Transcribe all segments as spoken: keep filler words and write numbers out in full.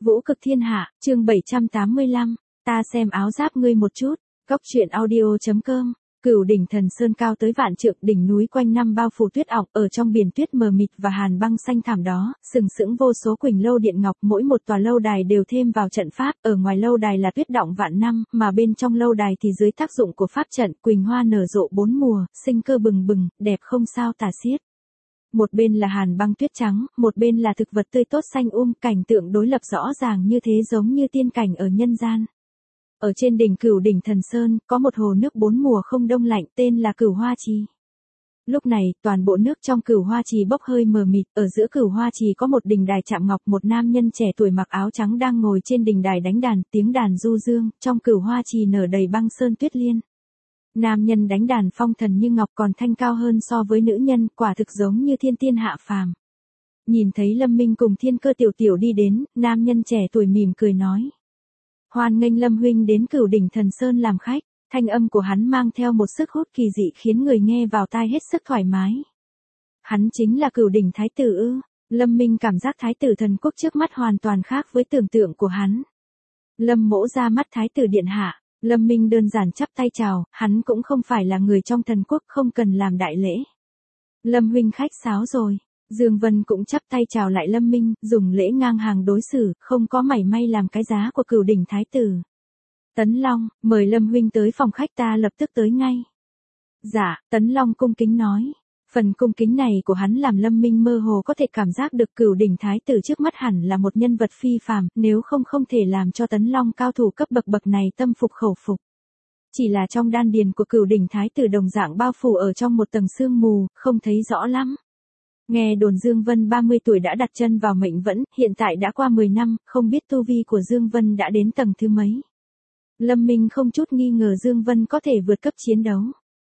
Vũ cực thiên hạ, chương bảy trăm tám mươi lăm, ta xem áo giáp ngươi một chút, góc truyện audio chấm com. Cửu đỉnh Thần Sơn cao tới vạn trượng, đỉnh núi quanh năm bao phủ tuyết ọng, ở trong biển tuyết mờ mịt và hàn băng xanh thảm đó, sừng sững vô số quỳnh lâu điện ngọc, mỗi một tòa lâu đài đều thêm vào trận pháp, ở ngoài lâu đài là tuyết đọng vạn năm, mà bên trong lâu đài thì dưới tác dụng của pháp trận, quỳnh hoa nở rộ bốn mùa, sinh cơ bừng bừng, đẹp không sao tả xiết. Một bên là hàn băng tuyết trắng, một bên là thực vật tươi tốt xanh um, cảnh tượng đối lập rõ ràng như thế, giống như tiên cảnh ở nhân gian. Ở trên đỉnh Cửu đỉnh Thần Sơn, có một hồ nước bốn mùa không đông lạnh, tên là Cửu Hoa Trì. Lúc này, toàn bộ nước trong Cửu Hoa Trì bốc hơi mờ mịt, ở giữa Cửu Hoa Trì có một đỉnh đài chạm ngọc, một nam nhân trẻ tuổi mặc áo trắng đang ngồi trên đỉnh đài đánh đàn, tiếng đàn du dương, trong Cửu Hoa Trì nở đầy băng sơn tuyết liên. Nam nhân đánh đàn phong thần như ngọc, còn thanh cao hơn so với nữ nhân, quả thực giống như thiên tiên hạ phàm. Nhìn thấy Lâm Minh cùng Thiên Cơ tiểu tiểu đi đến, nam nhân trẻ tuổi mỉm cười nói: "Hoan nghênh Lâm huynh đến Cửu đỉnh Thần Sơn làm khách." Thanh âm của hắn mang theo một sức hút kỳ dị, khiến người nghe vào tai hết sức thoải mái. Hắn chính là Cửu đỉnh thái tử ư? Lâm Minh cảm giác thái tử thần quốc trước mắt hoàn toàn khác với tưởng tượng của hắn. Lâm mỗ ra mắt thái tử điện hạ. Lâm Minh đơn giản chắp tay chào, hắn cũng không phải là người trong thần quốc, không cần làm đại lễ. Lâm huynh khách sáo rồi. Dương Vân cũng chắp tay chào lại Lâm Minh, dùng lễ ngang hàng đối xử, không có mảy may làm cái giá của Cửu đỉnh thái tử. Tấn Long, mời Lâm huynh tới phòng khách, ta lập tức tới ngay. Dạ, Tấn Long cung kính nói. Phần cung kính này của hắn làm Lâm Minh mơ hồ có thể cảm giác được Cửu đỉnh thái tử trước mắt hẳn là một nhân vật phi phàm, nếu không không thể làm cho Tấn Long cao thủ cấp bậc bậc này tâm phục khẩu phục. Chỉ là trong đan điền của Cửu đỉnh thái tử đồng dạng bao phủ ở trong một tầng sương mù, không thấy rõ lắm. Nghe đồn Dương Vân ba mươi tuổi đã đặt chân vào mệnh vẫn, hiện tại đã qua mười năm, không biết tu vi của Dương Vân đã đến tầng thứ mấy. Lâm Minh không chút nghi ngờ Dương Vân có thể vượt cấp chiến đấu.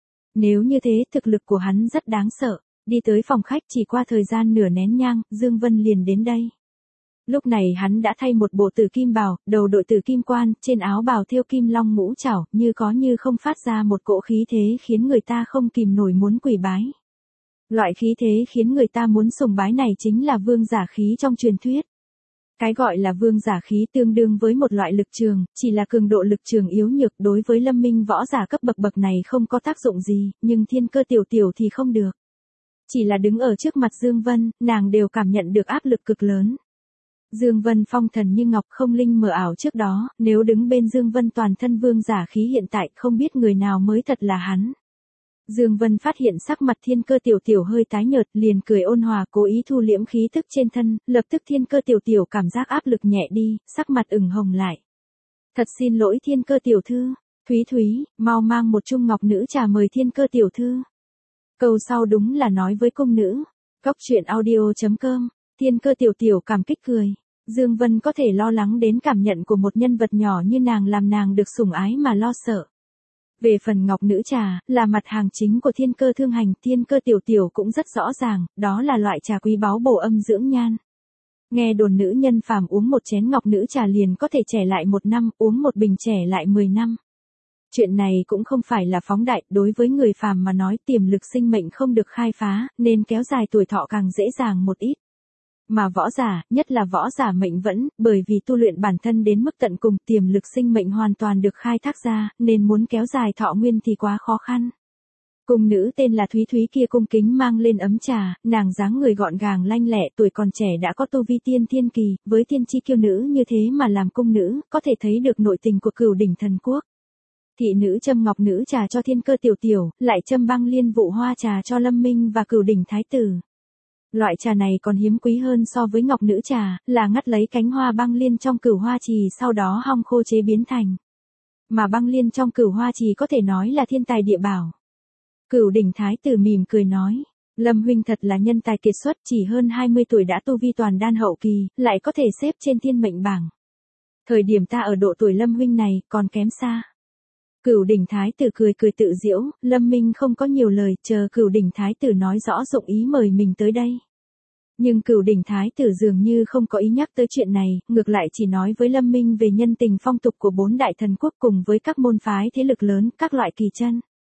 Nếu như thế, thực lực của hắn rất đáng sợ. Đi tới phòng khách chỉ qua thời gian nửa nén nhang, Dương Vân liền đến đây. Lúc này hắn đã thay một bộ tử kim bào, đầu đội tử kim quan, trên áo bào thêu kim long ngũ trảo, như có như không phát ra một cỗ khí thế khiến người ta không kìm nổi muốn quỳ bái. Loại khí thế khiến người ta muốn sùng bái này chính là vương giả khí trong truyền thuyết. Cái gọi là vương giả khí tương đương với một loại lực trường, chỉ là cường độ lực trường yếu nhược, đối với Lâm Minh võ giả cấp bậc bậc này không có tác dụng gì, nhưng Thiên Cơ tiểu tiểu thì không được. Chỉ là đứng ở trước mặt Dương Vân, nàng đều cảm nhận được áp lực cực lớn. Dương Vân phong thần như ngọc, không linh mờ ảo trước đó, nếu đứng bên Dương Vân toàn thân vương giả khí hiện tại, không biết người nào mới thật là hắn. Dương Vân phát hiện sắc mặt Thiên Cơ tiểu tiểu hơi tái nhợt, liền cười ôn hòa, cố ý thu liễm khí tức trên thân, lập tức Thiên Cơ tiểu tiểu cảm giác áp lực nhẹ đi, sắc mặt ửng hồng lại. "Thật xin lỗi Thiên Cơ tiểu thư, Thúy Thúy, mau mang một chung ngọc nữ trà mời Thiên Cơ tiểu thư." Câu sau đúng là nói với cung nữ. Góc truyện audio chấm com. Thiên Cơ tiểu tiểu cảm kích cười. Dương Vân có thể lo lắng đến cảm nhận của một nhân vật nhỏ như nàng, làm nàng được sủng ái mà lo sợ. Về phần ngọc nữ trà, là mặt hàng chính của Thiên Cơ thương hành, Thiên Cơ tiểu tiểu cũng rất rõ ràng, đó là loại trà quý báu bổ âm dưỡng nhan. Nghe đồn nữ nhân phàm uống một chén ngọc nữ trà liền có thể trẻ lại một năm, uống một bình trẻ lại mười năm. Chuyện này cũng không phải là phóng đại, đối với người phàm mà nói, tiềm lực sinh mệnh không được khai phá, nên kéo dài tuổi thọ càng dễ dàng một ít. Mà võ giả, nhất là võ giả mệnh vẫn, bởi vì tu luyện bản thân đến mức tận cùng, tiềm lực sinh mệnh hoàn toàn được khai thác ra, nên muốn kéo dài thọ nguyên thì quá khó khăn. Cung nữ tên là Thúy Thúy kia cung kính mang lên ấm trà, nàng dáng người gọn gàng lanh lẹ, tuổi còn trẻ đã có tu vi tiên thiên kỳ, với tiên chi kiêu nữ như thế mà làm cung nữ, có thể thấy được nội tình của Cửu đỉnh thần quốc. Thị nữ châm ngọc nữ trà cho Thiên Cơ tiểu tiểu, lại châm băng liên vụ hoa trà cho Lâm Minh và Cửu đỉnh thái tử. Loại trà này còn hiếm quý hơn so với ngọc nữ trà, là ngắt lấy cánh hoa băng liên trong Cửu Hoa Trì sau đó hong khô chế biến thành. Mà băng liên trong Cửu Hoa Trì có thể nói là thiên tài địa bảo. Cửu đỉnh thái tử mỉm cười nói: "Lâm huynh thật là nhân tài kiệt xuất, chỉ hơn hai mươi tuổi đã tu vi toàn đan hậu kỳ, lại có thể xếp trên thiên mệnh bảng. Thời điểm ta ở độ tuổi Lâm huynh này, còn kém xa." Cửu đỉnh thái tử cười cười tự giễu, Lâm Minh không có nhiều lời, chờ Cửu đỉnh thái tử nói rõ dụng ý mời mình tới đây. Nhưng Cửu đỉnh thái tử dường như không có ý nhắc tới chuyện này, ngược lại chỉ nói với Lâm Minh về nhân tình phong tục của bốn đại thần quốc cùng với các môn phái thế lực lớn, các loại kỳ chân.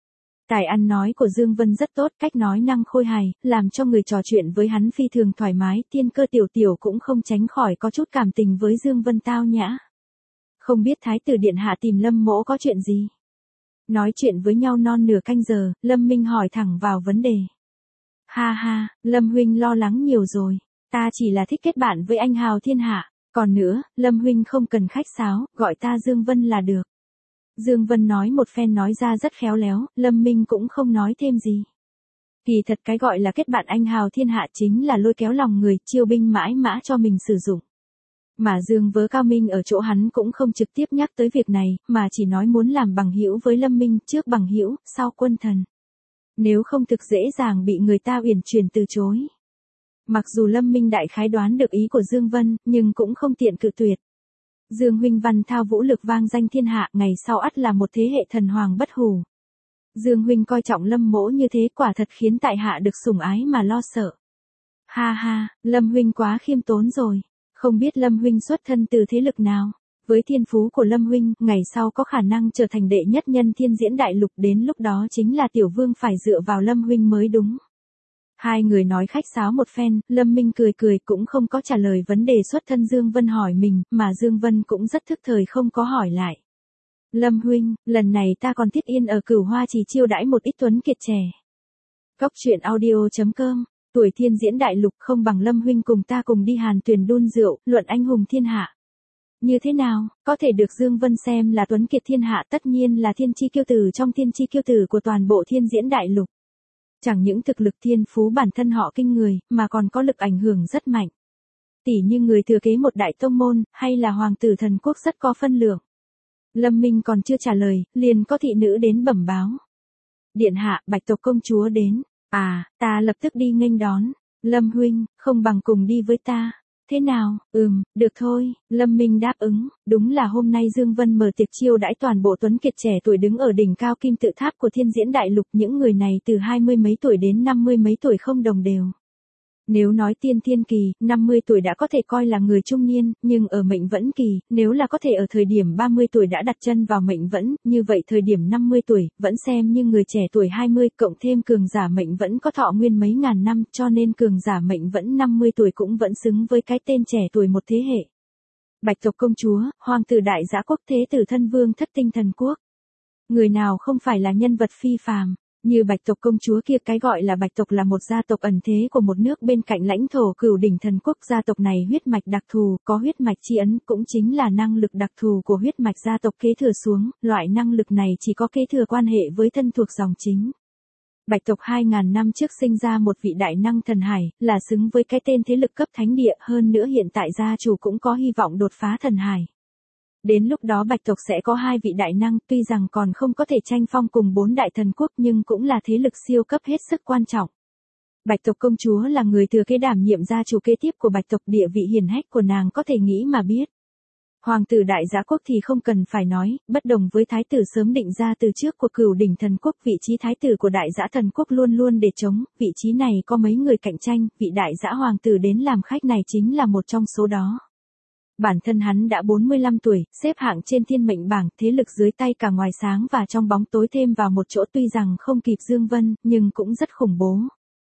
Tài ăn nói của Dương Vân rất tốt, cách nói năng khôi hài, làm cho người trò chuyện với hắn phi thường thoải mái, Tiên Cơ tiểu tiểu cũng không tránh khỏi có chút cảm tình với Dương Vân tao nhã. Không biết thái tử điện hạ tìm Lâm mỗ có chuyện gì? Nói chuyện với nhau non nửa canh giờ, Lâm Minh hỏi thẳng vào vấn đề. Ha ha, Lâm huynh lo lắng nhiều rồi, ta chỉ là thích kết bạn với anh hào thiên hạ, còn nữa, Lâm huynh không cần khách sáo, gọi ta Dương Vân là được. Dương Vân nói một phen nói ra rất khéo léo, Lâm Minh cũng không nói thêm gì. Kỳ thật cái gọi là kết bạn anh hào thiên hạ chính là lôi kéo lòng người, chiêu binh mãi mã cho mình sử dụng. Mà Dương Vớ cao minh ở chỗ hắn cũng không trực tiếp nhắc tới việc này, mà chỉ nói muốn làm bằng hữu với Lâm Minh, trước bằng hữu, sau quân thần. Nếu không thực dễ dàng bị người ta uyển chuyển từ chối. Mặc dù Lâm Minh đại khái đoán được ý của Dương Vân, nhưng cũng không tiện cự tuyệt. Dương huynh văn thao vũ lực vang danh thiên hạ, ngày sau ắt là một thế hệ thần hoàng bất hủ. Dương huynh coi trọng Lâm mỗ như thế, quả thật khiến tại hạ được sủng ái mà lo sợ. Ha ha, Lâm huynh quá khiêm tốn rồi. Không biết Lâm huynh xuất thân từ thế lực nào? Với thiên phú của Lâm huynh, ngày sau có khả năng trở thành đệ nhất nhân thiên diễn đại lục, đến lúc đó chính là tiểu vương phải dựa vào Lâm huynh mới đúng. Hai người nói khách sáo một phen, Lâm Minh cười cười cũng không có trả lời vấn đề xuất thân Dương Vân hỏi mình, mà Dương Vân cũng rất thức thời không có hỏi lại. Lâm huynh, lần này ta còn thiết yên ở Cửu Hoa Trì chiêu đãi một ít tuấn kiệt trẻ. Cốc truyện audio chấm com, tuổi thiên diễn đại lục không bằng Lâm huynh cùng ta cùng đi hàn tuyền đun rượu, luận anh hùng thiên hạ. Như thế nào, có thể được Dương Vân xem là tuấn kiệt thiên hạ, tất nhiên là thiên chi kiêu tử trong thiên chi kiêu tử của toàn bộ thiên diễn đại lục. Chẳng những thực lực thiên phú bản thân họ kinh người, mà còn có lực ảnh hưởng rất mạnh. Tỷ như người thừa kế một đại tông môn, hay là hoàng tử thần quốc rất có phân lượng. Lâm Minh còn chưa trả lời, liền có thị nữ đến bẩm báo. Điện hạ, Bạch tộc công chúa đến. À, ta lập tức đi nghênh đón. Lâm huynh, không bằng cùng đi với ta. Thế nào, ừm, được thôi, Lâm Minh đáp ứng, đúng là hôm nay Dương Vân mở tiệc chiêu đãi toàn bộ tuấn kiệt trẻ tuổi đứng ở đỉnh cao kim tự tháp của thiên diễn đại lục, những người này từ hai mươi mấy tuổi đến năm mươi mấy tuổi không đồng đều. Nếu nói tiên thiên kỳ, năm mươi tuổi đã có thể coi là người trung niên, nhưng ở mệnh vẫn kỳ, nếu là có thể ở thời điểm ba mươi tuổi đã đặt chân vào mệnh vẫn, như vậy thời điểm năm mươi tuổi, vẫn xem như người trẻ tuổi hai mươi, cộng thêm cường giả mệnh vẫn có thọ nguyên mấy ngàn năm, cho nên cường giả mệnh vẫn năm mươi tuổi cũng vẫn xứng với cái tên trẻ tuổi một thế hệ. Bạch tộc công chúa, hoàng tử đại dã quốc thế tử thân vương thất tinh thần quốc. Người nào không phải là nhân vật phi phàm. Như Bạch tộc công chúa kia, cái gọi là Bạch tộc là một gia tộc ẩn thế của một nước bên cạnh lãnh thổ Cửu Đỉnh Thần Quốc. Gia tộc này huyết mạch đặc thù, có huyết mạch chi ấn, cũng chính là năng lực đặc thù của huyết mạch gia tộc kế thừa xuống, loại năng lực này chỉ có kế thừa quan hệ với thân thuộc dòng chính. Bạch tộc hai ngàn năm trước sinh ra một vị đại năng thần hải, là xứng với cái tên thế lực cấp thánh địa, hơn nữa hiện tại gia chủ cũng có hy vọng đột phá thần hải. Đến lúc đó Bạch tộc sẽ có hai vị đại năng, tuy rằng còn không có thể tranh phong cùng bốn đại thần quốc nhưng cũng là thế lực siêu cấp hết sức quan trọng. Bạch tộc công chúa là người thừa kế đảm nhiệm gia chủ kế tiếp của Bạch tộc, địa vị hiển hách của nàng có thể nghĩ mà biết. Hoàng tử đại dã quốc thì không cần phải nói, bất đồng với thái tử sớm định ra từ trước của Cửu Đỉnh Thần Quốc, vị trí thái tử của đại dã thần quốc luôn luôn để trống, vị trí này có mấy người cạnh tranh, vị đại dã hoàng tử đến làm khách này chính là một trong số đó. Bản thân hắn đã bốn mươi lăm tuổi, xếp hạng trên thiên mệnh bảng, thế lực dưới tay cả ngoài sáng và trong bóng tối thêm vào một chỗ, tuy rằng không kịp Dương Vân, nhưng cũng rất khủng bố.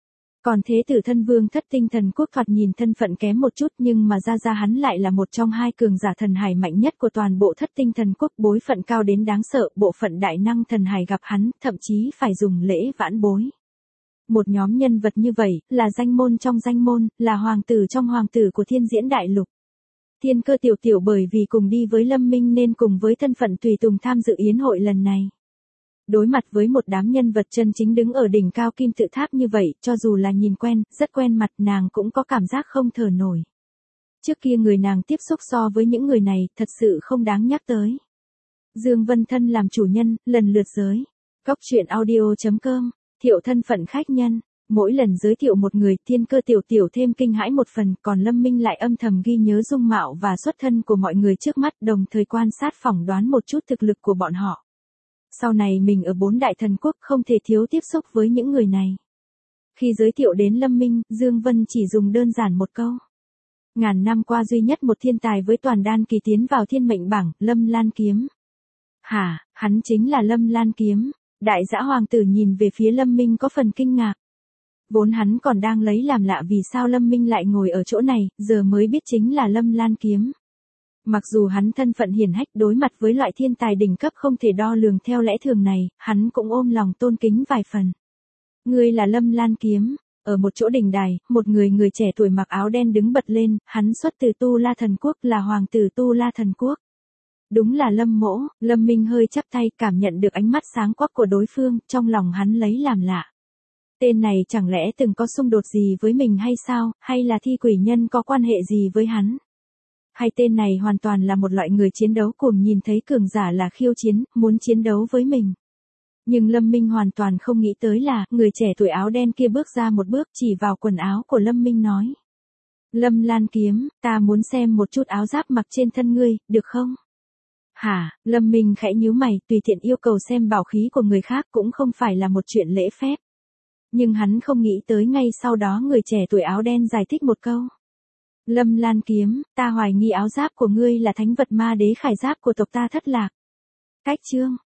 Còn thế tử thân vương thất tinh thần quốc thoạt nhìn thân phận kém một chút, nhưng mà ra ra hắn lại là một trong hai cường giả thần hải mạnh nhất của toàn bộ thất tinh thần quốc, bối phận cao đến đáng sợ, bộ phận đại năng thần hải gặp hắn, thậm chí phải dùng lễ vãn bối. Một nhóm nhân vật như vậy, là danh môn trong danh môn, là hoàng tử trong hoàng tử của thiên diễn đại lục. Thiên Cơ tiểu tiểu bởi vì cùng đi với Lâm Minh nên cùng với thân phận tùy tùng tham dự yến hội lần này. Đối mặt với một đám nhân vật chân chính đứng ở đỉnh cao kim tự tháp như vậy, cho dù là nhìn quen, rất quen mặt, nàng cũng có cảm giác không thở nổi. Trước kia người nàng tiếp xúc so với những người này, thật sự không đáng nhắc tới. Dương Vân thân làm chủ nhân, lần lượt giới. Cốc truyện audio chấm com, thiệu thân phận khách nhân. Mỗi lần giới thiệu một người, Thiên Cơ tiểu tiểu thêm kinh hãi một phần, còn Lâm Minh lại âm thầm ghi nhớ dung mạo và xuất thân của mọi người trước mắt, đồng thời quan sát phỏng đoán một chút thực lực của bọn họ. Sau này mình ở bốn đại thần quốc không thể thiếu tiếp xúc với những người này. Khi giới thiệu đến Lâm Minh, Dương Vân chỉ dùng đơn giản một câu. Ngàn năm qua duy nhất một thiên tài với toàn đan kỳ tiến vào thiên mệnh bảng, Lâm Lan Kiếm. Hả, hắn chính là Lâm Lan Kiếm. Đại dã hoàng tử nhìn về phía Lâm Minh có phần kinh ngạc. Vốn hắn còn đang lấy làm lạ vì sao Lâm Minh lại ngồi ở chỗ này, giờ mới biết chính là Lâm Lan Kiếm. Mặc dù hắn thân phận hiển hách đối mặt với loại thiên tài đỉnh cấp không thể đo lường theo lẽ thường này, hắn cũng ôm lòng tôn kính vài phần. Ngươi là Lâm Lan Kiếm. Ở một chỗ đỉnh đài, một người người trẻ tuổi mặc áo đen đứng bật lên, hắn xuất từ Tu La Thần Quốc, là hoàng tử Tu La Thần Quốc. Đúng là Lâm Mỗ. Lâm Minh hơi chắp tay, cảm nhận được ánh mắt sáng quắc của đối phương, trong lòng hắn lấy làm lạ. Tên này chẳng lẽ từng có xung đột gì với mình hay sao, hay là thi quỷ nhân có quan hệ gì với hắn? Hay tên này hoàn toàn là một loại người chiến đấu cuồng, nhìn thấy cường giả là khiêu chiến, muốn chiến đấu với mình. Nhưng Lâm Minh hoàn toàn không nghĩ tới là, người trẻ tuổi áo đen kia bước ra một bước chỉ vào quần áo của Lâm Minh nói. Lâm Lan Kiếm, ta muốn xem một chút áo giáp mặc trên thân ngươi, được không? Hả? Lâm Minh khẽ nhíu mày, tùy tiện yêu cầu xem bảo khí của người khác cũng không phải là một chuyện lễ phép. Nhưng hắn không nghĩ tới ngay sau đó người trẻ tuổi áo đen giải thích một câu. Lâm Lan Kiếm, ta hoài nghi áo giáp của ngươi là thánh vật ma đế khải giáp của tộc ta Thất Lạc. Cách chương.